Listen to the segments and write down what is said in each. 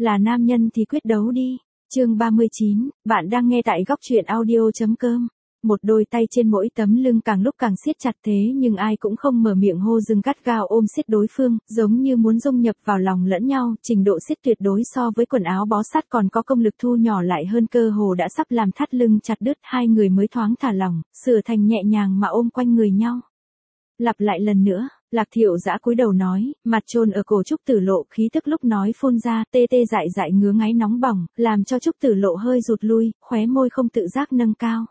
Là nam nhân thì quyết đấu đi. Chương 39, bạn đang nghe tại góc truyện audio.com. Một đôi tay trên mỗi tấm lưng càng lúc càng siết chặt thế nhưng ai cũng không mở miệng hô dừng gắt gao ôm siết đối phương, giống như muốn dung nhập vào lòng lẫn nhau, trình độ siết tuyệt đối so với quần áo bó sát còn có công lực thu nhỏ lại hơn, cơ hồ đã sắp làm thắt lưng chặt đứt, hai người mới thoáng thả lỏng, sửa thành nhẹ nhàng mà ôm quanh người nhau. Lặp lại lần nữa, Lạc Thiệu Dã cúi đầu nói, mặt chôn ở cổ Trúc Tử Lộ, khí tức lúc nói phun ra, tê tê dại dại ngứa ngáy nóng bỏng, làm cho Trúc Tử Lộ hơi rụt lui, khóe môi không tự giác nâng cao.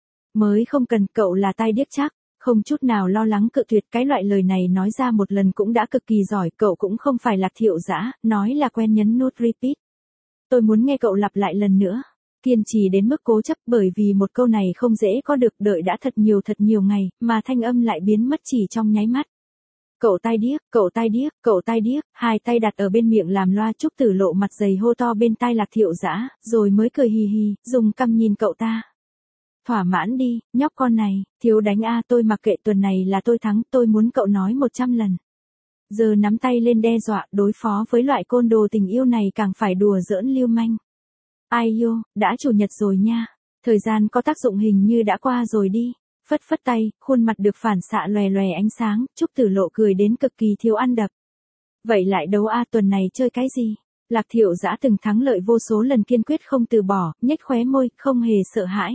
Mới không cần, cậu là tai điếc chắc, không chút nào lo lắng cự tuyệt, cái loại lời này nói ra một lần cũng đã cực kỳ giỏi, cậu cũng không phải Lạc Thiệu Dã, nói là quen nhấn nút repeat. Tôi muốn nghe cậu lặp lại lần nữa. Kiên trì đến mức cố chấp, bởi vì một câu này không dễ có được, đợi đã thật nhiều ngày, mà thanh âm lại biến mất chỉ trong nháy mắt. Cậu tai điếc, cậu tai điếc, cậu tai điếc, hai tay đặt ở bên miệng làm loa. Trúc Tử Lộ mặt dày hô to bên tai Lạc Thiệu Dã, rồi mới cười hì hì, dùng cằm nhìn cậu ta. Thỏa mãn đi, nhóc con này, thiếu đánh a, tôi mặc kệ, tuần này là tôi thắng, tôi muốn cậu nói 100 lần. Giờ nắm tay lên đe dọa, đối phó với loại côn đồ tình yêu này càng phải đùa giỡn lưu manh. Ai yêu, đã chủ nhật rồi nha. Thời gian có tác dụng hình như đã qua rồi đi. Phất phất tay, khuôn mặt được phản xạ lòe lòe ánh sáng, Trúc Tử Lộ cười đến cực kỳ thiếu ăn đập. Vậy lại đấu a, tuần này chơi cái gì? Lạc Thiệu Dã từng thắng lợi vô số lần, kiên quyết không từ bỏ, nhếch khóe môi, không hề sợ hãi.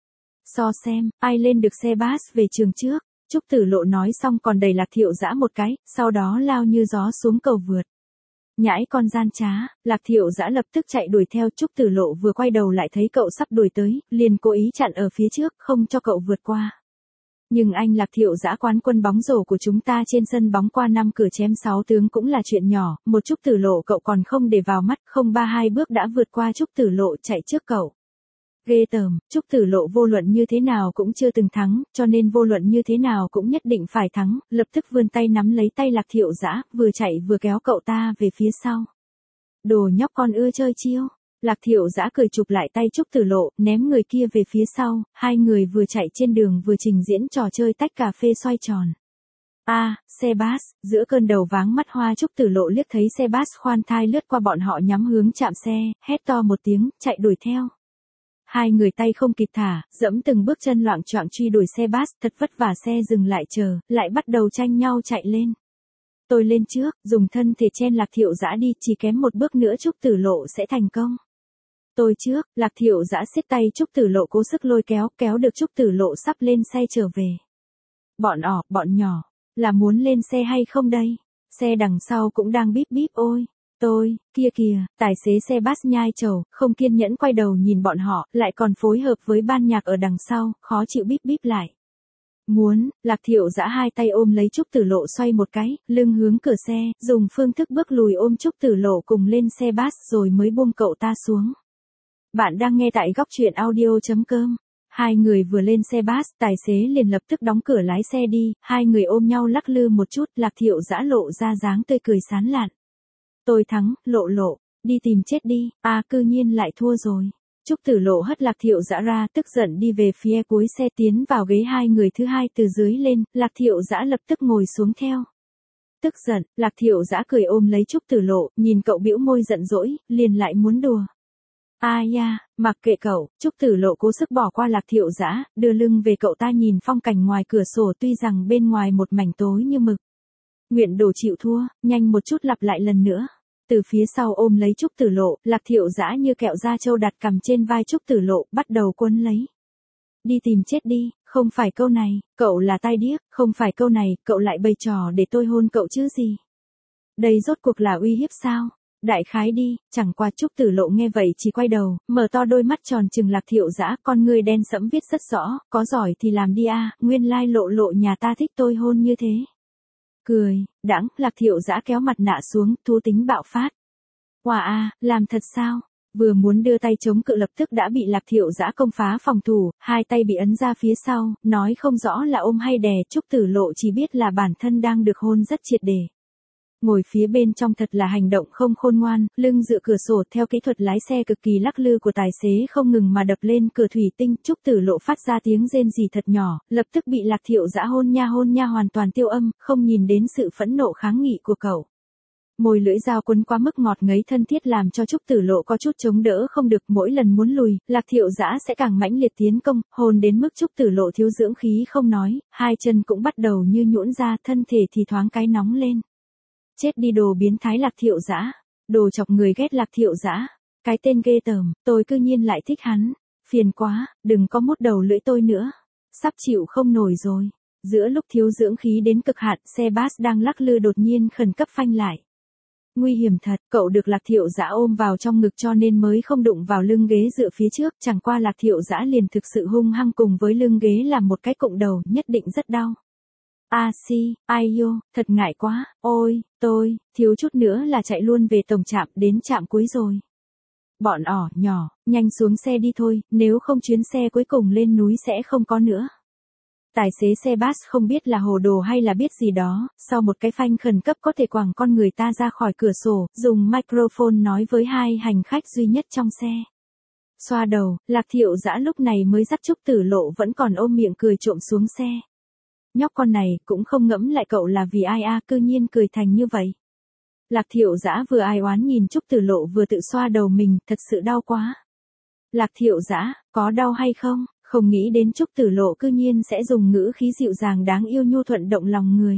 So xem, ai lên được xe bus về trường trước. Trúc Tử Lộ nói xong còn đẩy Lạc Thiệu Dã một cái, sau đó lao như gió xuống cầu vượt. Nhãi con gian trá, Lạc Thiệu Dã lập tức chạy đuổi theo. Trúc Tử Lộ vừa quay đầu lại thấy cậu sắp đuổi tới, liền cố ý chặn ở phía trước, không cho cậu vượt qua. Nhưng anh Lạc Thiệu Dã, quán quân bóng rổ của chúng ta trên sân bóng qua 5 cửa chém 6 tướng cũng là chuyện nhỏ, một Trúc Tử Lộ cậu còn không để vào mắt, không 3-2 bước đã vượt qua Trúc Tử Lộ, chạy trước cậu. Ghê tởm, Trúc Tử Lộ vô luận như thế nào cũng chưa từng thắng, cho nên vô luận như thế nào cũng nhất định phải thắng, lập tức vươn tay nắm lấy tay Lạc Thiệu Dã, vừa chạy vừa kéo cậu ta về phía sau. Đồ nhóc con ưa chơi chiêu. Lạc Thiệu Dã cười chụp lại tay Trúc Tử Lộ, ném người kia về phía sau, hai người vừa chạy trên đường vừa trình diễn trò chơi tách cà phê xoay tròn. Xe bus, giữa cơn đầu váng mắt hoa Trúc Tử Lộ liếc thấy xe bus khoan thai lướt qua bọn họ nhắm hướng trạm xe, hét to một tiếng, chạy đuổi theo. Hai người tay không kịp thả, dẫm từng bước chân loạng choạng truy đuổi xe bus, thật vất vả xe dừng lại chờ, lại bắt đầu tranh nhau chạy lên. Tôi lên trước, dùng thân thể chen Lạc Thiệu Dã đi, chỉ kém một bước nữa Trúc Tử Lộ sẽ thành công. Tôi trước, Lạc Thiệu Dã siết tay Trúc Tử Lộ cố sức lôi kéo được Trúc Tử Lộ sắp lên xe trở về. Bọn nhỏ, là muốn lên xe hay không đây? Xe đằng sau cũng đang bíp bíp ôi. Kia kìa, tài xế xe bus nhai trầu, không kiên nhẫn quay đầu nhìn bọn họ, lại còn phối hợp với ban nhạc ở đằng sau, khó chịu bíp bíp lại. Lạc Thiệu Dã hai tay ôm lấy Trúc Tử Lộ xoay một cái, lưng hướng cửa xe, dùng phương thức bước lùi ôm Trúc Tử Lộ cùng lên xe bus rồi mới buông cậu ta xuống. Bạn đang nghe tại góc truyện audio.com. Hai người vừa lên xe bus, tài xế liền lập tức đóng cửa lái xe đi, hai người ôm nhau lắc lư một chút, Lạc Thiệu Dã lộ ra dáng tươi cười sán lạn. Tôi thắng, Lộ, đi tìm chết đi, cư nhiên lại thua rồi. Trúc Tử Lộ hất Lạc Thiệu Dã ra, tức giận đi về phía cuối xe tiến vào ghế hai người thứ hai từ dưới lên, Lạc Thiệu Dã lập tức ngồi xuống theo. Tức giận, Lạc Thiệu Dã cười ôm lấy Trúc Tử Lộ, nhìn cậu bĩu môi giận dỗi, liền lại muốn đùa. Mặc kệ cậu, Trúc Tử Lộ cố sức bỏ qua Lạc Thiệu Dã, đưa lưng về cậu ta nhìn phong cảnh ngoài cửa sổ, tuy rằng bên ngoài một mảnh tối như mực. Nguyện đồ chịu thua, nhanh một chút lặp lại lần nữa. Từ phía sau ôm lấy Trúc Tử Lộ, Lạc Thiệu Dã như kẹo da trâu đặt cằm trên vai Trúc Tử Lộ, bắt đầu quấn lấy. Đi tìm chết đi, không phải câu này, cậu là tai điếc, không phải câu này, cậu lại bày trò để tôi hôn cậu chứ gì. Đây rốt cuộc là uy hiếp sao? Đại khái đi, chẳng qua Trúc Tử Lộ nghe vậy chỉ quay đầu, mở to đôi mắt tròn trừng Lạc Thiệu Dã, con ngươi đen sẫm viết rất rõ, có giỏi thì làm đi nguyên lai Lộ nhà ta thích tôi hôn như thế. Cười, đãng, Lạc Thiệu Dã kéo mặt nạ xuống, thú tính bạo phát. Làm thật sao? Vừa muốn đưa tay chống cự lập tức đã bị Lạc Thiệu Dã công phá phòng thủ, hai tay bị ấn ra phía sau, nói không rõ là ôm hay đè, Trúc Tử Lộ chỉ biết là bản thân đang được hôn rất triệt để. Ngồi phía bên trong thật là hành động không khôn ngoan, lưng dựa cửa sổ theo kỹ thuật lái xe cực kỳ lắc lư của tài xế không ngừng mà đập lên cửa thủy tinh, Trúc Tử Lộ phát ra tiếng rên rỉ thật nhỏ, lập tức bị Lạc Thiệu Dã hôn nha hoàn toàn tiêu âm, không nhìn đến sự phẫn nộ kháng nghị của cậu. Môi lưỡi dao cuốn quá mức ngọt ngấy thân thiết làm cho Trúc Tử Lộ có chút chống đỡ không được, mỗi lần muốn lùi, Lạc Thiệu Dã sẽ càng mãnh liệt tiến công, hồn đến mức Trúc Tử Lộ thiếu dưỡng khí không nói, hai chân cũng bắt đầu như nhũn ra, thân thể thì thoáng cái nóng lên. Chết đi đồ biến thái Lạc Thiệu Dã, đồ chọc người ghét Lạc Thiệu Dã, cái tên ghê tởm, tôi cư nhiên lại thích hắn, phiền quá, đừng có mút đầu lưỡi tôi nữa, sắp chịu không nổi rồi. Giữa lúc thiếu dưỡng khí đến cực hạn, xe bus đang lắc lư đột nhiên khẩn cấp phanh lại. Nguy hiểm thật, cậu được Lạc Thiệu Dã ôm vào trong ngực cho nên mới không đụng vào lưng ghế dựa phía trước, chẳng qua Lạc Thiệu Dã liền thực sự hung hăng cùng với lưng ghế làm một cái cụng đầu, nhất định rất đau. A si, ai yo, thật ngại quá, ôi, tôi, thiếu chút nữa là chạy luôn về tổng trạm, đến trạm cuối rồi. Bọn nhỏ, nhanh xuống xe đi thôi, nếu không chuyến xe cuối cùng lên núi sẽ không có nữa. Tài xế xe bus không biết là hồ đồ hay là biết gì đó, sau một cái phanh khẩn cấp có thể quẳng con người ta ra khỏi cửa sổ, dùng microphone nói với hai hành khách duy nhất trong xe. Xoa đầu, Lạc Thiệu Dã lúc này mới dắt Trúc Tử Lộ vẫn còn ôm miệng cười trộm xuống xe. Nhóc con này cũng không ngẫm lại cậu là vì ai cư nhiên cười thành như vậy. Lạc Thiệu Dã vừa ai oán nhìn Trúc Tử Lộ vừa tự xoa đầu mình, thật sự đau quá. Lạc Thiệu Dã, có đau hay không? Không nghĩ đến Trúc Tử Lộ cư nhiên sẽ dùng ngữ khí dịu dàng đáng yêu nhu thuận động lòng người.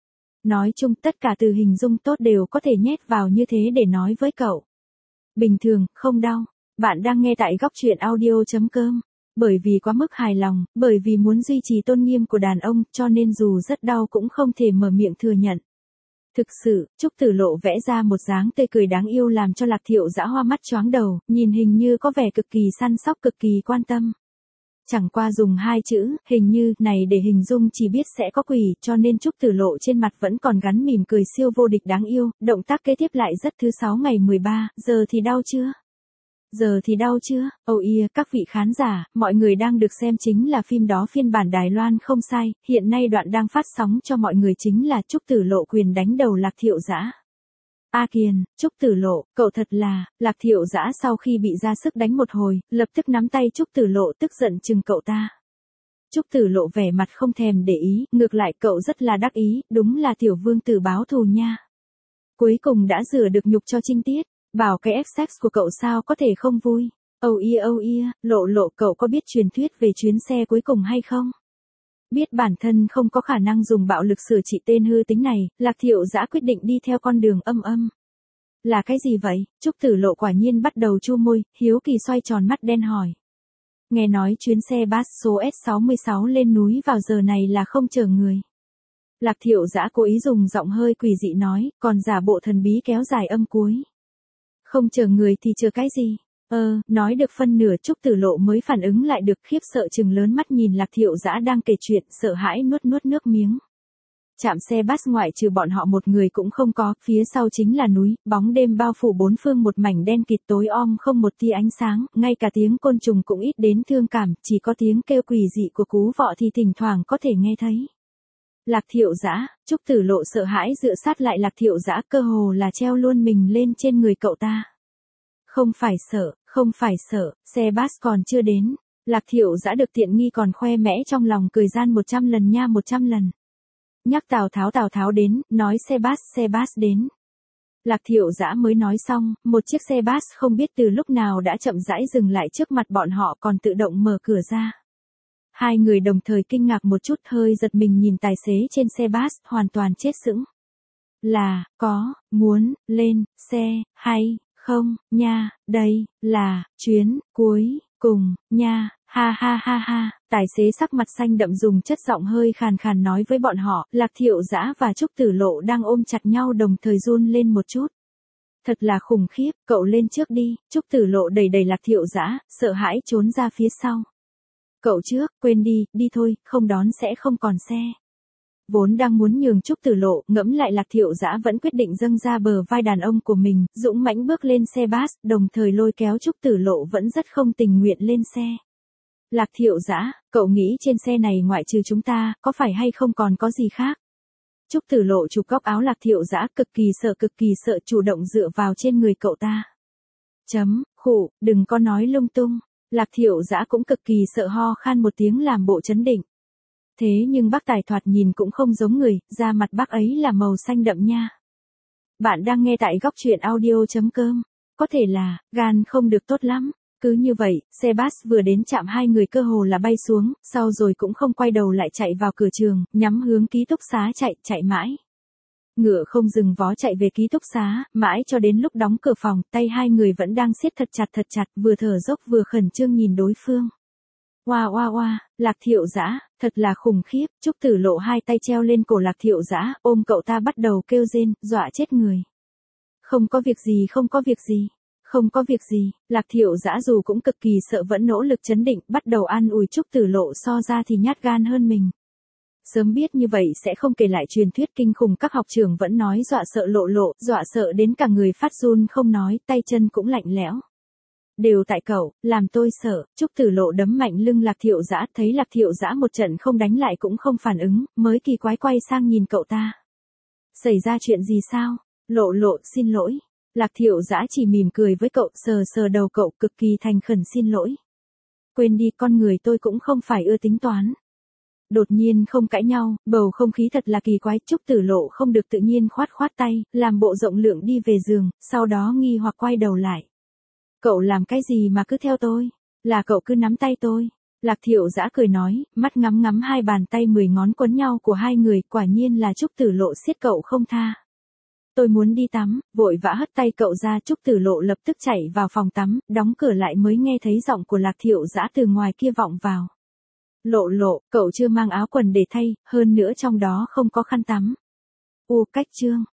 Nói chung tất cả từ hình dung tốt đều có thể nhét vào như thế để nói với cậu. Bình thường, không đau. Bạn đang nghe tại góc truyện audio.com. Bởi vì quá mức hài lòng, bởi vì muốn duy trì tôn nghiêm của đàn ông, cho nên dù rất đau cũng không thể mở miệng thừa nhận. Thực sự, Trúc Tử Lộ vẽ ra một dáng tươi cười đáng yêu làm cho Lạc Thiệu Dã hoa mắt choáng đầu, nhìn hình như có vẻ cực kỳ săn sóc cực kỳ quan tâm. Chẳng qua dùng hai chữ, hình như, này để hình dung chỉ biết sẽ có quỷ, cho nên Trúc Tử Lộ trên mặt vẫn còn gắn mỉm cười siêu vô địch đáng yêu, động tác kế tiếp lại rất thứ 6 ngày 13, giờ thì đau chưa? Giờ thì đau chưa? Oh yeah, các vị khán giả, mọi người đang được xem chính là phim đó phiên bản Đài Loan không sai, hiện nay đoạn đang phát sóng cho mọi người chính là Trúc Tử Lộ quyền đánh đầu Lạc Thiệu Dã. A Kiền, Trúc Tử Lộ, cậu thật là, Lạc Thiệu Dã sau khi bị ra sức đánh một hồi, lập tức nắm tay Trúc Tử Lộ tức giận chừng cậu ta. Trúc Tử Lộ vẻ mặt không thèm để ý, ngược lại cậu rất là đắc ý, đúng là tiểu vương tử báo thù nha. Cuối cùng đã rửa được nhục cho Trinh Tiết, bảo cái F-sex của cậu sao có thể không vui. Oh yeah, Lộ cậu có biết truyền thuyết về chuyến xe cuối cùng hay không? Biết bản thân không có khả năng dùng bạo lực sửa trị tên hư tính này, Lạc Thiệu Dã quyết định đi theo con đường âm. Là cái gì vậy? Trúc Tử Lộ quả nhiên bắt đầu chu môi, hiếu kỳ xoay tròn mắt đen hỏi. Nghe nói chuyến xe bus số S66 lên núi vào giờ này là không chở người. Lạc Thiệu Dã cố ý dùng giọng hơi quỷ dị nói, còn giả bộ thần bí kéo dài âm cuối. Không chở người thì chở cái gì? Nói được phân nửa Trúc Tử Lộ mới phản ứng lại được, khiếp sợ trừng lớn mắt nhìn Lạc Thiệu Dã đang kể chuyện, sợ hãi nuốt nước miếng. Trạm xe bus ngoại trừ bọn họ một người cũng không có, phía sau chính là núi, bóng đêm bao phủ bốn phương một mảnh đen kịt tối om không một tia ánh sáng, ngay cả tiếng côn trùng cũng ít đến thương cảm, chỉ có tiếng kêu quỷ dị của cú vọ thì thỉnh thoảng có thể nghe thấy. Lạc Thiệu Dã, Trúc Tử Lộ sợ hãi dựa sát lại Lạc Thiệu Dã, cơ hồ là treo luôn mình lên trên người cậu ta. Không phải sợ, xe bus còn chưa đến. Lạc Thiệu Dã được tiện nghi còn khoe mẽ trong lòng cười gian 100 lần nha 100 lần. Nhắc Tào Tháo đến, nói xe bus đến. Lạc Thiệu Dã mới nói xong, một chiếc xe bus không biết từ lúc nào đã chậm rãi dừng lại trước mặt bọn họ còn tự động mở cửa ra. Hai người đồng thời kinh ngạc một chút, hơi giật mình nhìn tài xế trên xe bus, hoàn toàn chết sững. Là, có, muốn, lên, xe, hay, không, nha, đây, là, chuyến, cuối, cùng, nha, ha, tài xế sắc mặt xanh đậm dùng chất giọng hơi khàn khàn nói với bọn họ, Lạc Thiệu Dã và Trúc Tử Lộ đang ôm chặt nhau đồng thời run lên một chút. Thật là khủng khiếp, cậu lên trước đi, Trúc Tử Lộ đẩy Lạc Thiệu Dã, sợ hãi trốn ra phía sau. Cậu trước, quên đi thôi, không đón sẽ không còn xe. Vốn đang muốn nhường Trúc Tử Lộ, ngẫm lại Lạc Thiệu Dã vẫn quyết định dâng ra bờ vai đàn ông của mình, dũng mãnh bước lên xe bus, đồng thời lôi kéo Trúc Tử Lộ vẫn rất không tình nguyện lên xe. Lạc Thiệu Dã, cậu nghĩ trên xe này ngoại trừ chúng ta, có phải hay không còn có gì khác? Trúc Tử Lộ chụp góc áo Lạc Thiệu Dã, cực kỳ sợ chủ động dựa vào trên người cậu ta. Khụ, đừng có nói lung tung. Lạc Thiệu Dã cũng cực kỳ sợ, ho khan một tiếng làm bộ trấn định. Thế nhưng bác tài thoạt nhìn cũng không giống người, da mặt bác ấy là màu xanh đậm nha. Bạn đang nghe tại góc truyện audio.com. Có thể là, gan không được tốt lắm. Cứ như vậy, xe bus vừa đến trạm hai người cơ hồ là bay xuống, sau rồi cũng không quay đầu lại chạy vào cửa trường, nhắm hướng ký túc xá chạy mãi. Ngựa không dừng vó chạy về ký túc xá, mãi cho đến lúc đóng cửa phòng, tay hai người vẫn đang siết thật chặt, vừa thở dốc vừa khẩn trương nhìn đối phương. Oa, Lạc Thiệu Dã, thật là khủng khiếp, Trúc Tử Lộ hai tay treo lên cổ Lạc Thiệu Dã, ôm cậu ta bắt đầu kêu rên, dọa chết người. Không có việc gì, Lạc Thiệu Dã dù cũng cực kỳ sợ vẫn nỗ lực trấn định, bắt đầu an ủi Trúc Tử Lộ so ra thì nhát gan hơn mình. Sớm biết như vậy sẽ không kể lại truyền thuyết kinh khủng các học trưởng vẫn nói dọa sợ Lộ, dọa sợ đến cả người phát run không nói, tay chân cũng lạnh lẽo. Đều tại cậu, làm tôi sợ. Trúc Tử Lộ đấm mạnh lưng Lạc Thiệu Dã, thấy Lạc Thiệu Dã một trận không đánh lại cũng không phản ứng, mới kỳ quái quay sang nhìn cậu ta. Xảy ra chuyện gì sao? Lộ, xin lỗi. Lạc Thiệu Dã chỉ mỉm cười với cậu, sờ đầu cậu, cực kỳ thành khẩn xin lỗi. Quên đi, con người tôi cũng không phải ưa tính toán. Đột nhiên không cãi nhau, bầu không khí thật là kỳ quái, Trúc Tử Lộ không được tự nhiên khoát tay, làm bộ rộng lượng đi về giường, sau đó nghi hoặc quay đầu lại. Cậu làm cái gì mà cứ theo tôi? Là cậu cứ nắm tay tôi. Lạc Thiệu Dã cười nói, mắt ngắm hai bàn tay 10 ngón quấn nhau của hai người, quả nhiên là Trúc Tử Lộ siết cậu không tha. Tôi muốn đi tắm, vội vã hất tay cậu ra, Trúc Tử Lộ lập tức chạy vào phòng tắm, đóng cửa lại mới nghe thấy giọng của Lạc Thiệu Dã từ ngoài kia vọng vào. Lộ, cậu chưa mang áo quần để thay, hơn nữa trong đó không có khăn tắm. Cách trương,